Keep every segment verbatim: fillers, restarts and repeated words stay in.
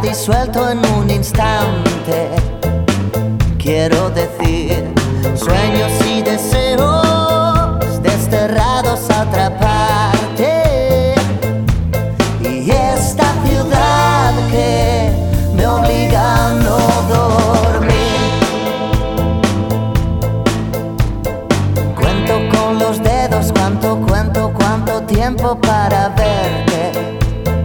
disuelto en un instante. Quiero decir, sueños y deseos desterrados a otra parte. Y esta ciudad que me obliga a no dormir. Cuento con los dedos, cuánto, cuánto, cuánto tiempo para verte.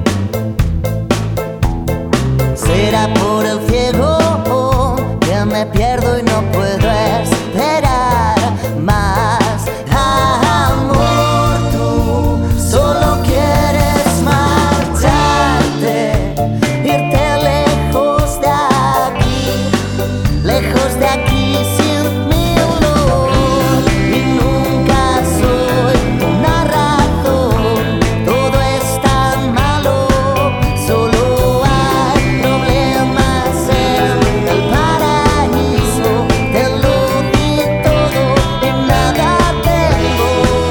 Será por el ciego que me pierdo y no puedo esperar más. Amor, tú solo quieres marcharte, irte lejos de aquí, lejos de aquí sin mi olor. Y nunca soy una razón, todo es tan malo, solo hay problemas en el paraíso. Te lo di todo y nada tengo.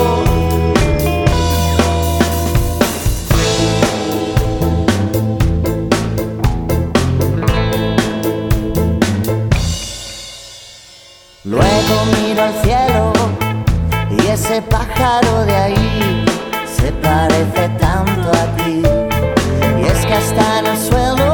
Luego miro al cielo y ese pájaro de ahí se parece tanto a ti. Y es que hasta en el suelo